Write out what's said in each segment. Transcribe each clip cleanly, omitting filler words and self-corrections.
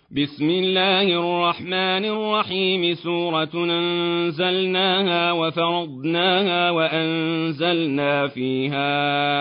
بسم الله الرحمن الرحيم. سورة أنزلناها وفرضناها وأنزلنا فيها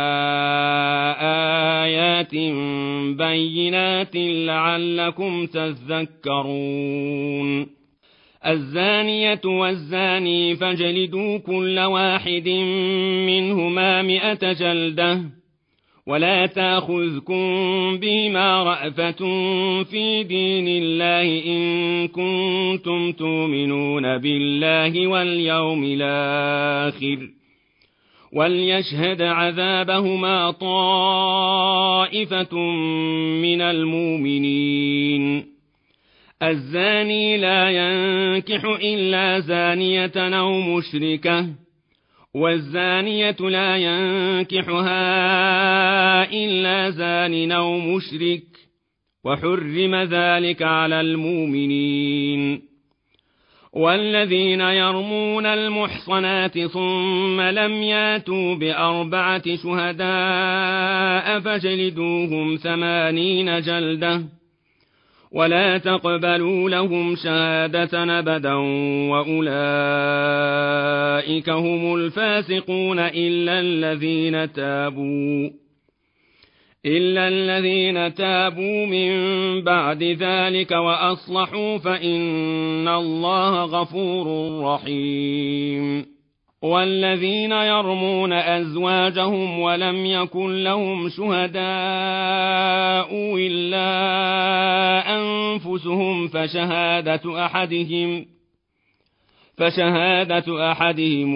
آيات بينات لعلكم تذكرون. الزانية والزاني فاجلدوا كل واحد منهما 100 جلدة، ولا تأخذكم بما رأفة في دين الله إن كنتم تؤمنون بالله واليوم الآخر، وليشهد عذابهما طائفة من المؤمنين. الزاني لا ينكح إلا زانية أو مشركة، والزانية لا ينكحها إلا زان أو مشرك، وحرم ذلك على المؤمنين. والذين يرمون المحصنات ثم لم ياتوا ب4 شهداء فاجلدوهم 80 جلدة، ولا تقبلوا لهم شهادة أبدا، وأولئك هم الفاسقون إلا الذين تابوا من بعد ذلك وأصلحوا فإن الله غفور رحيم. والذين يرمون أزواجهم ولم يكن لهم شهداء إلا أنفسهم فشهادة أحدهم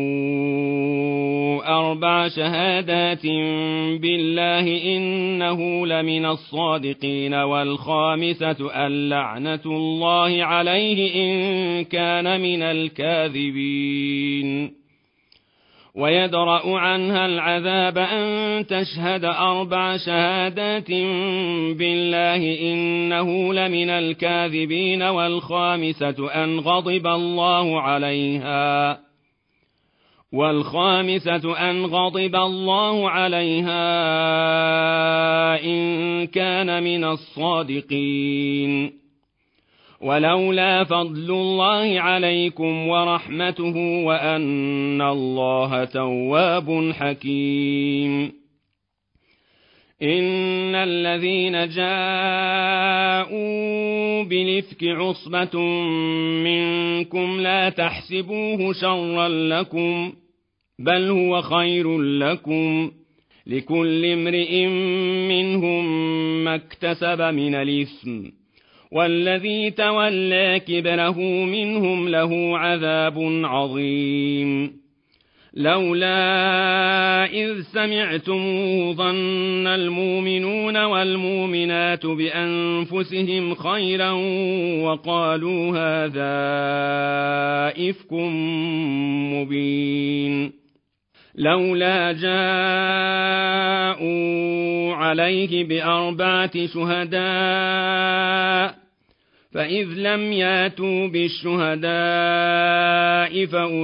4 شهادات بالله إنه لمن الصادقين، والخامسة اللعنة الله عليه إن كان من الكاذبين. ويدرأ عنها العذاب أن تشهد 4 شهادات بالله إنه لمن الكاذبين، والخامسة أن غضب الله عليها إن كان من الصادقين. ولولا فضل الله عليكم ورحمته وأن الله تواب حكيم. إن الذين جاءوا بالإفك عصبة منكم لا تحسبوه شرا لكم، بل هو خير لكم، لكل امرئ منهم ما اكتسب من الإثم، والذي تولى كبره منهم له عذاب عظيم. لولا إذ سمعتموه ظن المؤمنون والمؤمنات بأنفسهم خيرا وقالوا هذا إفك مبين. لولا جاءوا عليه ب4 شهداء، فإذ لم ياتوا بالشهداء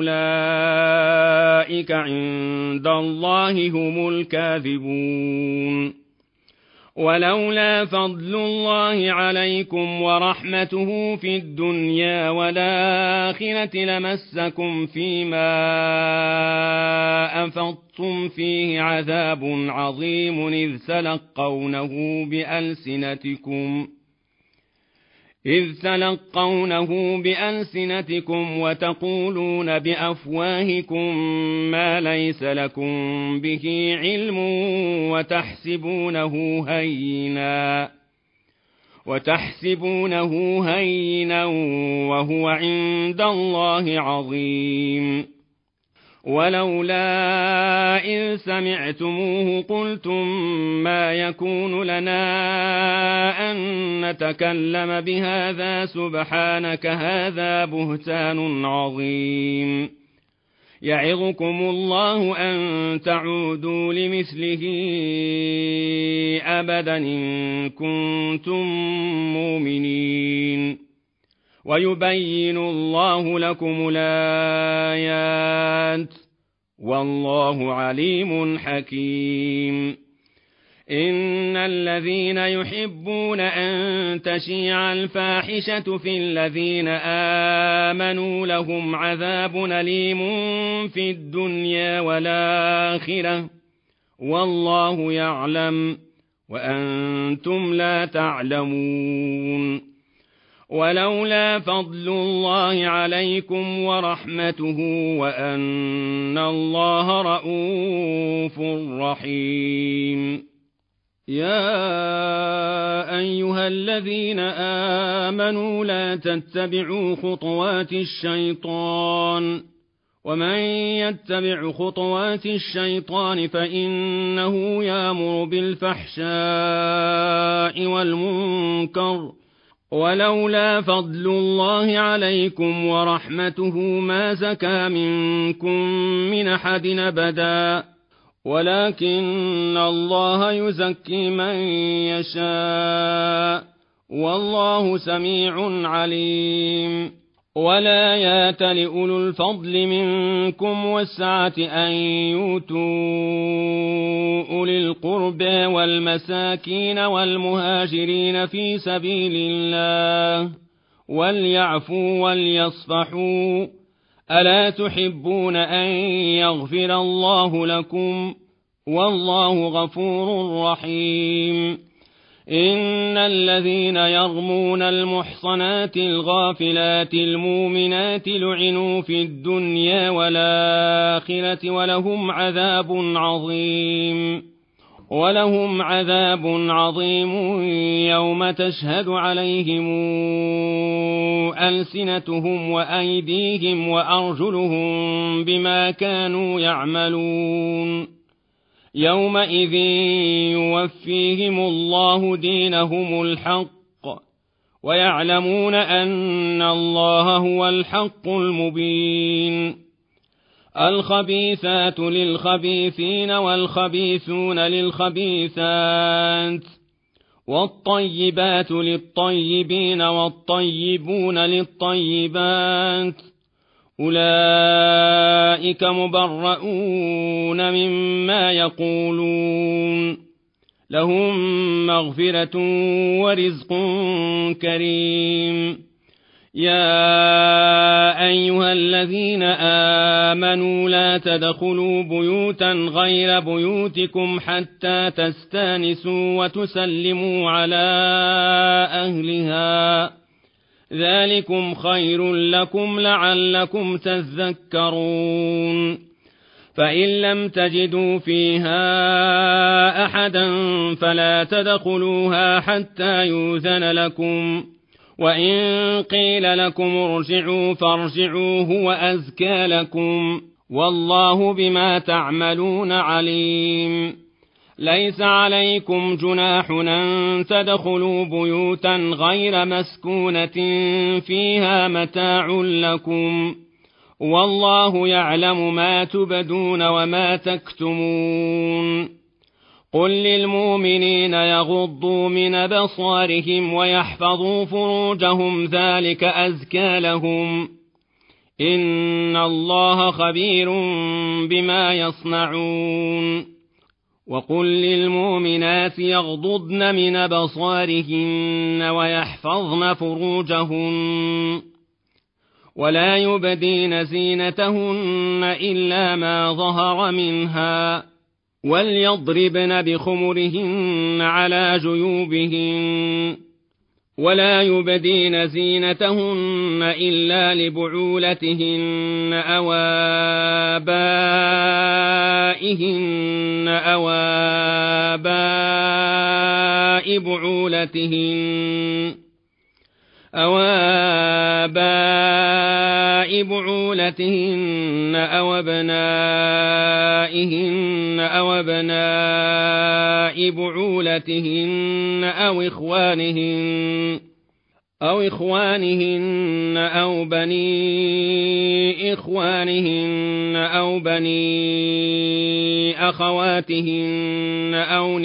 فأولئك عند الله هم الكاذبون. ولولا فضل الله عليكم ورحمته في الدنيا والآخرة لمسكم فيما أفضتم فيه عذاب عظيم إذ تلقونه بألسنتكم وتقولون بأفواهكم ما ليس لكم به علم وتحسبونه هينا وهو عند الله عظيم. ولولا إذ سمعتموه قلتم ما يكون لنا أن نتكلم بهذا سبحانك هذا بهتان عظيم. يعظكم الله أن تعودوا لمثله أبدا إن كنتم مؤمنين. ويبين الله لكم الآيات والله عليم حكيم. إن الذين يحبون أن تشيع الفاحشة في الذين آمنوا لهم عذاب أليم في الدنيا والآخرة والله يعلم وأنتم لا تعلمون. ولولا فضل الله عليكم ورحمته وأن الله رءوف رحيم. يا أيها الذين آمنوا لا تتبعوا خطوات الشيطان ومن يتبع خطوات الشيطان فإنه يأمر بالفحشاء والمنكر ولولا فضل الله عليكم ورحمته ما زكى منكم من أحد أبدا ولكن الله يزكي من يشاء والله سميع عليم. ولا يات لأولو الفضل منكم والسعة أن يؤتوا أولي القربى والمساكين والمهاجرين في سبيل الله وليعفوا وليصفحوا ألا تحبون أن يغفر الله لكم والله غفور رحيم. إن الذين يرمون المحصنات الغافلات المؤمنات لعنوا في الدنيا والآخرة ولهم عذاب عظيم يوم تشهد عليهم ألسنتهم وأيديهم وأرجلهم بما كانوا يعملون. يومئذ يوفيهم الله دينهم الحق ويعلمون أن الله هو الحق المبين. الخبيثات للخبيثين والخبيثون للخبيثات والطيبات للطيبين والطيبون للطيبات أولئك مبرؤون مما يقولون لهم مغفرة ورزق كريم. يا أيها الذين آمنوا لا تدخلوا بيوتا غير بيوتكم حتى تستانسوا وتسلموا على أهلها ذلكم خير لكم لعلكم تذكرون. فإن لم تجدوا فيها أحدا فلا تدخلوها حتى يؤذن لكم وإن قيل لكم ارجعوا فارجعوا هو أزكى لكم والله بما تعملون عليم. ليس عليكم جناح أن تدخلوا بيوتا غير مسكونة فيها متاع لكم والله يعلم ما تبدون وما تكتمون. قل للمؤمنين يغضوا من أبصارهم ويحفظوا فروجهم ذلك أزكى لهم إن الله خبير بما يصنعون. وقل للمؤمنات يغضضن من أبصارهن ويحفظن فروجهن ولا يبدين زينتهن إلا ما ظهر منها وليضربن بخمرهن على جيوبهن ولا يبدين زينتهن إلا لبعولتهن أو آبائهن أو آباء بعولتهن أو أبنائهن أو أبناء بعولتهن أو إخوانهن أو بني إخوانهن أو بني أخواتهن أو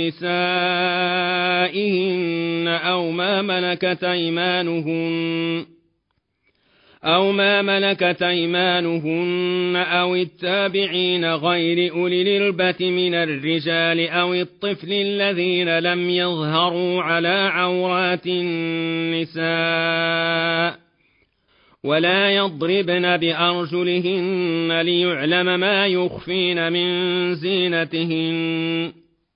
نسائهن أو ما ملكت أيمانهن أو ما ملكت أيمانهن أو التابعين غير أولي الإربة من الرجال أو الطفل الذين لم يظهروا على عورات النساء ولا يضربن بأرجلهن ليعلم ما يخفين من زينتهن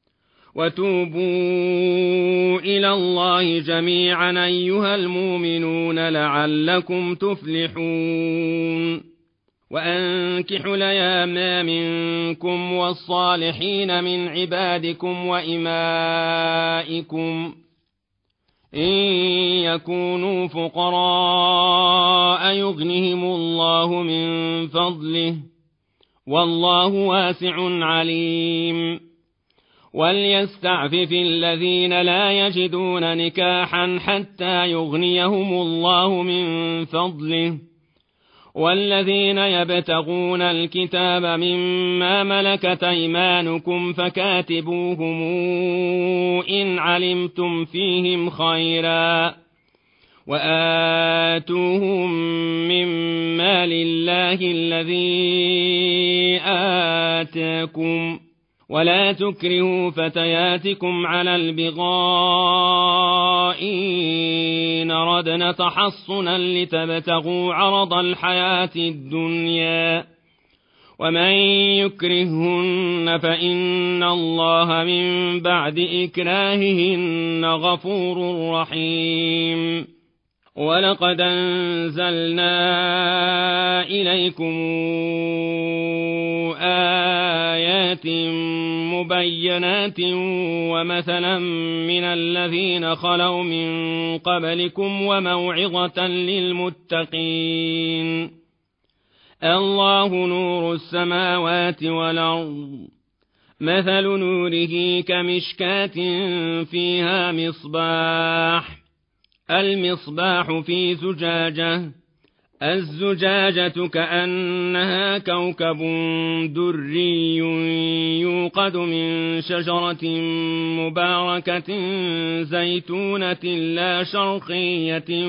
وتوبوا إلى الله جميعا أيها المؤمنون لعلكم تفلحون وأنكحوا الأيام منكم والصالحين من عبادكم وإمائكم إن يكونوا فقراء يغنهم الله من فضله والله واسع عليم وليستعفف الذين لا يجدون نكاحا حتى يغنيهم الله من فضله والذين يبتغون الكتاب مما ملكت أيمانكم فكاتبوهم إن علمتم فيهم خيرا وآتوهم مما لله الذي آتاكم ولا تكرهوا فتياتكم على البغاء إن أردنا تحصنا لتبتغوا عرض الحياة الدنيا ومن يكرههن فإن الله من بعد إكراههن غفور رحيم ولقد أنزلنا إليكم آيات مبينات ومثلا من الذين خلوا من قبلكم وموعظة للمتقين الله نور السماوات والأرض مثل نوره كمشكاة فيها مصباح المصباح في زجاجة الزجاجة كأنها كوكب دري يوقد من شجرة مباركة زيتونة لا شرقية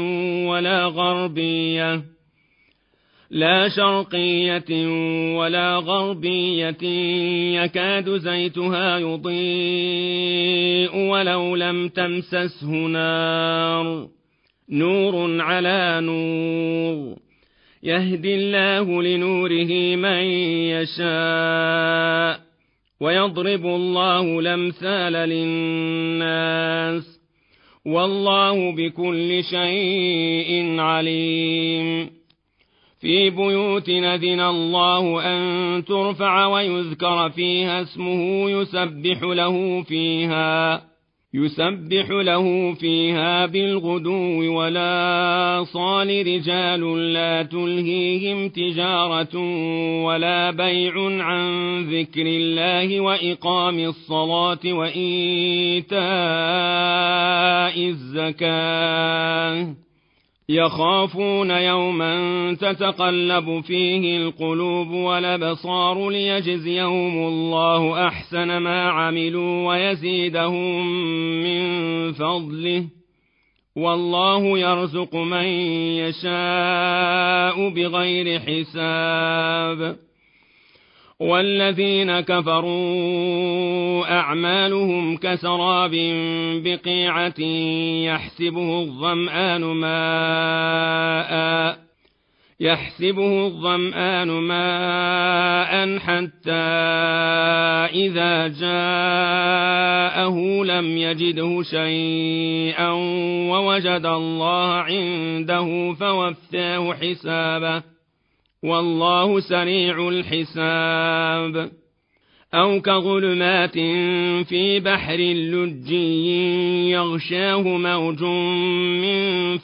ولا غربية يكاد زيتها يضيء ولو لم تمسسه نار نور على نور يهدي الله لنوره من يشاء ويضرب الله الأمثال للناس والله بكل شيء عليم في بيوت أذن الله أن ترفع ويذكر فيها اسمه يسبح له فيها بالغدو ولا صال رجال لا تلهيهم تجارة ولا بيع عن ذكر الله وإقام الصلاة وإيتاء الزكاة يخافون يوما تتقلب فيه القلوب والأبصار ليجزيهم الله أحسن ما عملوا ويزيدهم من فضله والله يرزق من يشاء بغير حساب والذين كفروا أعمالهم كسراب بقيعة يحسبه الظمآن ماء حتى إذا جاءه لم يجده شيئا ووجد الله عنده فوفاه حسابه والله سريع الحساب أو كظلمات في بحر لجي يغشاه موج من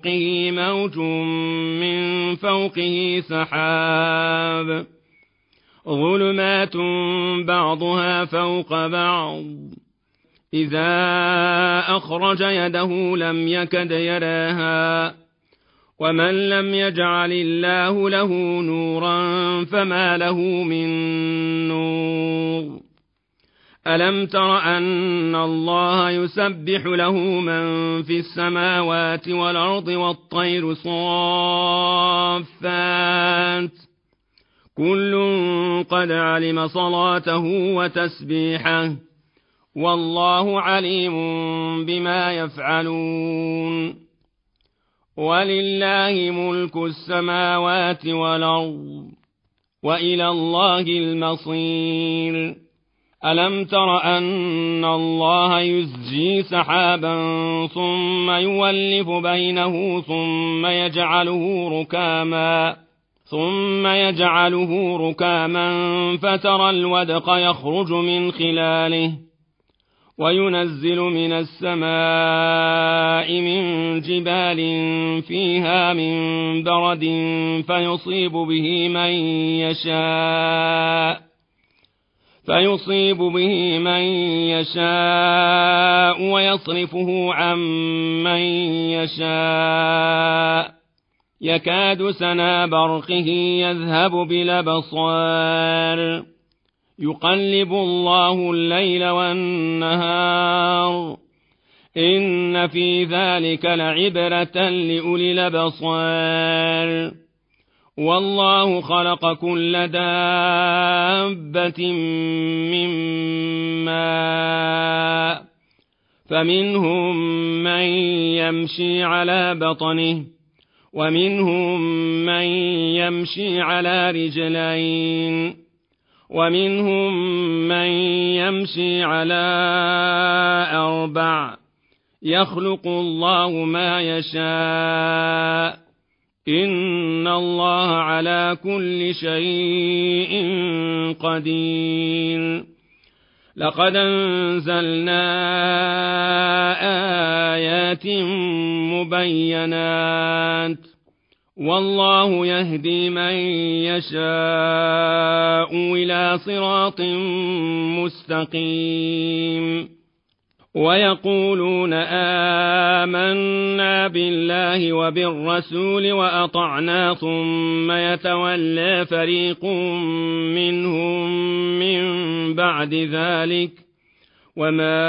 فوقه سحاب ظلمات بعضها فوق بعض إذا أخرج يده لم يكد يراها ومن لم يجعل الله له نورا فما له من نور ألم تر أن الله يسبح له من في السماوات والأرض والطير صافات كل قد علم صلاته وتسبيحه والله عليم بما يفعلون ولله ملك السماوات والأرض وإلى الله المصير ألم تر أن الله يزجي سحابا ثم يولف بينه ثم يجعله ركاما فترى الودق يخرج من خلاله وينزل من السماء من جبال فيها من برد فيصيب به من يشاء ويصرفه عن من يشاء يكاد سنا برقه يذهب بالأبصار يقلب الله الليل والنهار إن في ذلك لعبرة لأولي الأبصار والله خلق كل دابة من ماء فمنهم من يمشي على بطنه ومنهم من يمشي على رجلين ومنهم من يمشي على 4 يخلق الله ما يشاء إن الله على كل شيء قدير لقد أنزلنا آيات مبينات والله يهدي من يشاء إلى صراط مستقيم ويقولون آمنا بالله وبالرسول وأطعنا ثم يتولى فريق منهم من بعد ذلك وما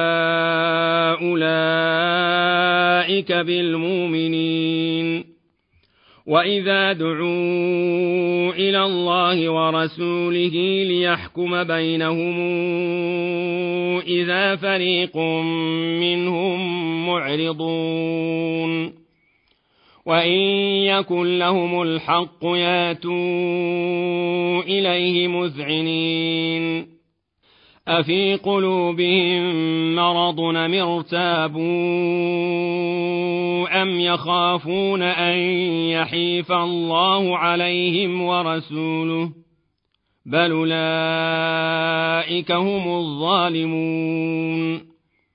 أولئك بالمؤمنين وإذا دعوا إلى الله ورسوله ليحكم بينهم إذا فريق منهم معرضون وإن يكن لهم الحق ياتوا إليه مذعنين أفي قلوبهم مرض أم ارتابوا أم يخافون أن يحيف الله عليهم ورسوله بل أولئك هم الظالمون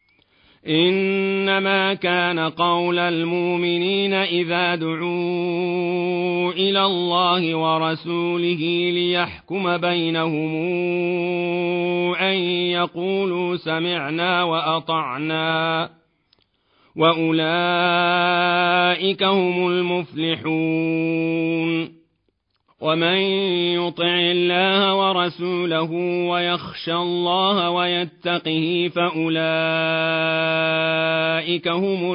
إنما كان قول المؤمنين إذا دعوا إلى الله ورسوله ليحكم بينهم أن يقولوا سمعنا وأطعنا وأولئك هم المفلحون ومن يطع الله ورسوله ويخشى الله ويتقه فأولئك هم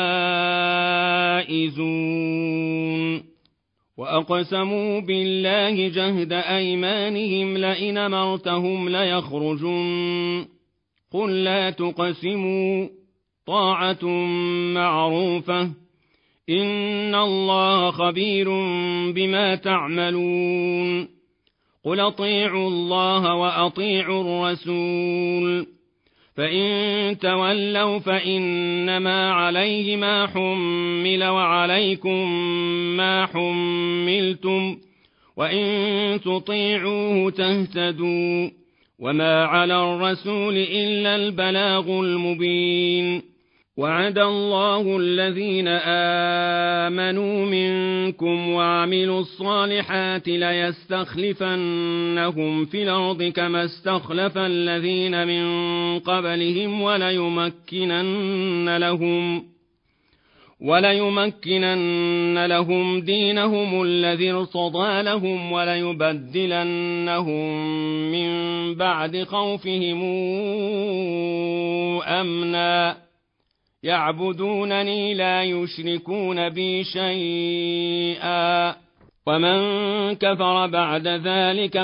الفائزون وأقسموا بالله جهد أيمانهم لئن أمرتهم ليخرجن قل لا تقسموا طاعة معروفة إن الله خبير بما تعملون قل أطيعوا الله وأطيعوا الرسول فإن تولوا فإنما عليه ما حمل وعليكم ما حملتم وإن تطيعوه تهتدوا وما على الرسول إلا البلاغ المبين وعد الله الذين آمنوا منكم وعملوا الصالحات ليستخلفنهم في الأرض كما استخلف الذين من قبلهم وليمكنن لهم دينهم الذي ارتضى لهم وليبدلنهم من بعد خوفهم أمنا يعبدونني لا يشركون بي شيئا ومن كفر بعد ذلك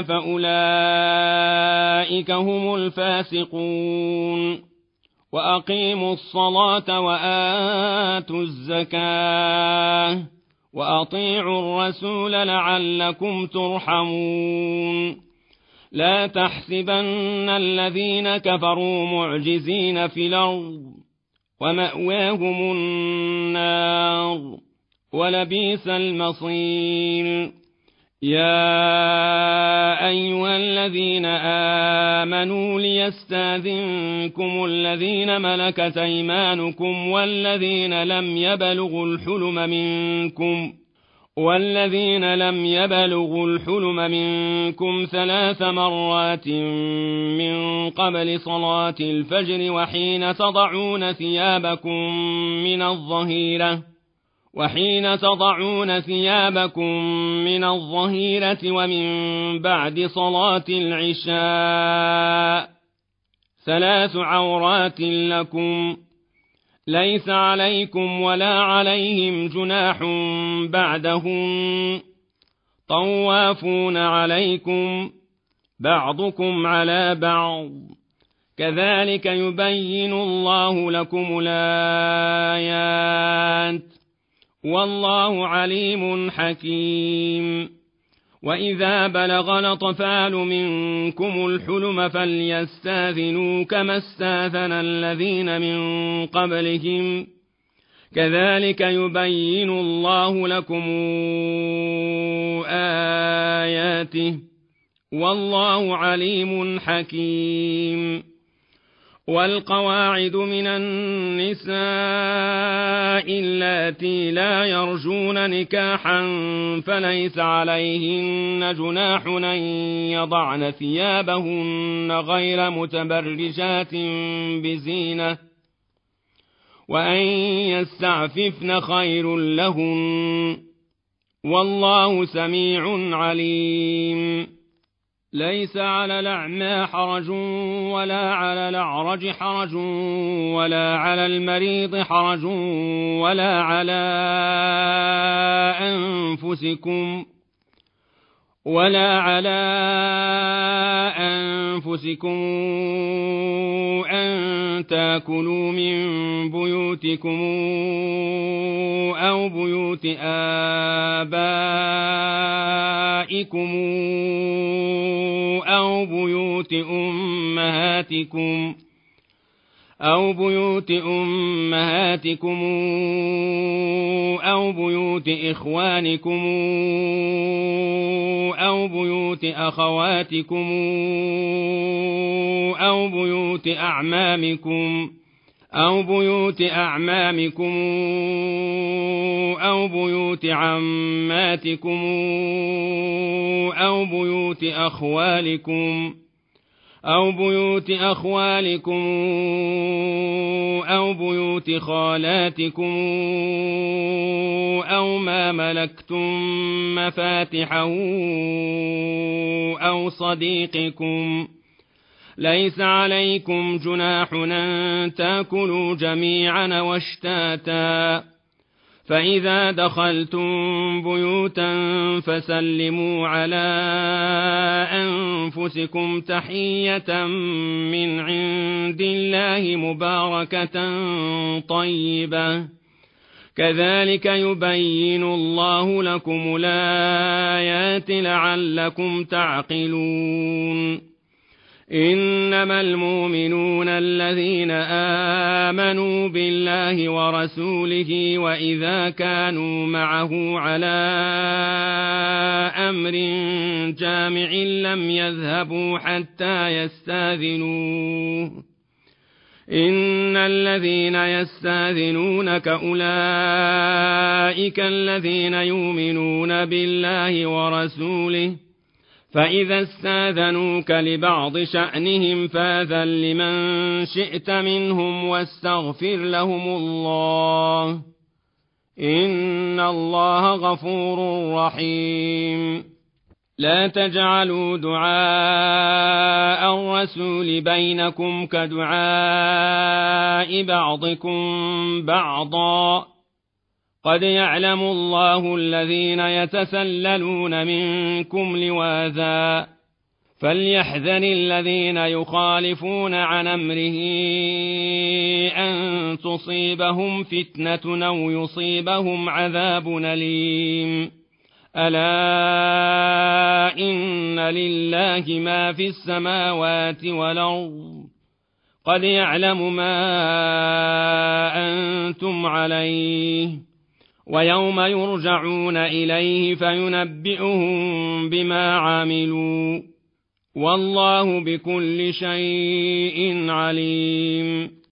فأولئك هم الفاسقون وأقيموا الصلاة وآتوا الزكاة وأطيعوا الرسول لعلكم ترحمون لا تحسبن الذين كفروا معجزين في الأرض ومأواهم النار ولبئس المصير يا أيها الذين آمنوا ليستاذنكم الذين ملكت أيمانكم والذين لم يبلغوا الحلم منكم 3 مرات من قبل صلاة الفجر وحين تضعون ثيابكم من الظهيرة ومن بعد صلاة العشاء 3 عورات لكم ليس عليكم ولا عليهم جناح بعدهم طوافون عليكم بعضكم على بعض كذلك يبين الله لكم الآيات والله عليم حكيم وإذا بلغ الأطفال منكم الحلم فليستاذنوا كما استاذن الذين من قبلهم كذلك يبين الله لكم آياته والله عليم حكيم والقواعد من النساء اللاتي لا يرجون نكاحا فليس عليهن جناح أن يضعن ثيابهن غير متبرجات بزينة وأن يستعففن خير لهن والله سميع عليم ليس على الأعمى حرج ولا على الأعرج حرج ولا على المريض حرج ولا على أنفسكم أن تأكلوا من بيوتكم أو بيوت آبائكم أو بيوت أمهاتكم أو بيوت إخوانكم أو بيوت أخواتكم أو بيوت أعمامكم أو بيوت عماتكم أو بيوت أخوالكم أو بيوت خالاتكم أو ما ملكتم مفاتحه أو صديقكم ليس عليكم جناح أن تأكلوا جميعا واشتاتا فإذا دخلتم بيوتا فسلموا على أنفسكم تحية من عند الله مباركة طيبة كذلك يبين الله لكم الآيات لعلكم تعقلون إنما المؤمنون الذين آمنوا بالله ورسوله وإذا كانوا معه على أمر جامع لم يذهبوا حتى يستاذنوه إن الذين يستاذنونك أولئك الذين يؤمنون بالله ورسوله فإذا استاذنوك لبعض شأنهم فاذن لمن شئت منهم واستغفر لهم الله إن الله غفور رحيم. لا تجعلوا دعاء الرسول بينكم كدعاء بعضكم بعضا، قد يعلم الله الذين يتسللون منكم لواذا، فليحذر الذين يخالفون عن أمره أن تصيبهم فتنة أو يصيبهم عذاب أليم. ألا إن لله ما في السماوات والأرض، قد يعلم ما أنتم عليه، ويوم يرجعون إليه فينبئهم بما عملوا، والله بكل شيء عليم.